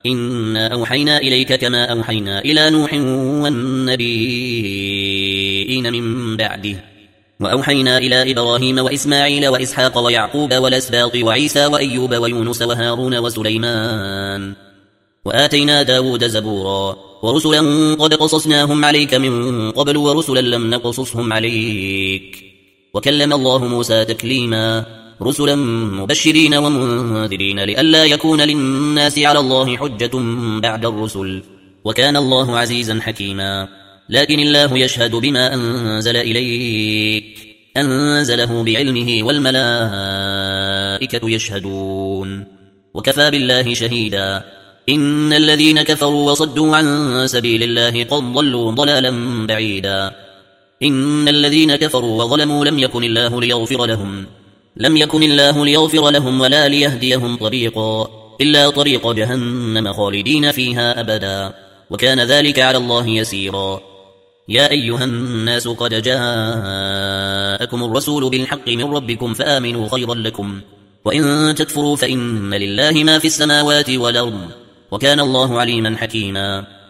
إنا أوحينا إليك كما أوحينا إلى نوح والنبيين من بعده وأوحينا إلى إبراهيم وإسماعيل وإسحاق ويعقوب والأسباط وعيسى وأيوب ويونس وهارون وسليمان وآتينا داود زبورا ورسلا قد قصصناهم عليك من قبل ورسلا لم نقصصهم عليك وكلم الله موسى تكليما رسلا مبشرين ومنذرين لئلا يكون للناس على الله حجة بعد الرسل وكان الله عزيزا حكيما لكن الله يشهد بما أنزل إليك أنزله بعلمه والملائكة يشهدون وكفى بالله شهيدا إن الذين كفروا وصدوا عن سبيل الله قد ضلوا ضلالا بعيدا إن الذين كفروا وظلموا لم يكن الله ليغفر لهم ولا ليهديهم طريقا إلا طريق جهنم خالدين فيها أبدا وكان ذلك على الله يسيرا يا أيها الناس قد جاءكم الرسول بالحق من ربكم فآمنوا خيرا لكم وإن تكفروا فإن لله ما في السماوات والأرض وكان الله عليما حكيما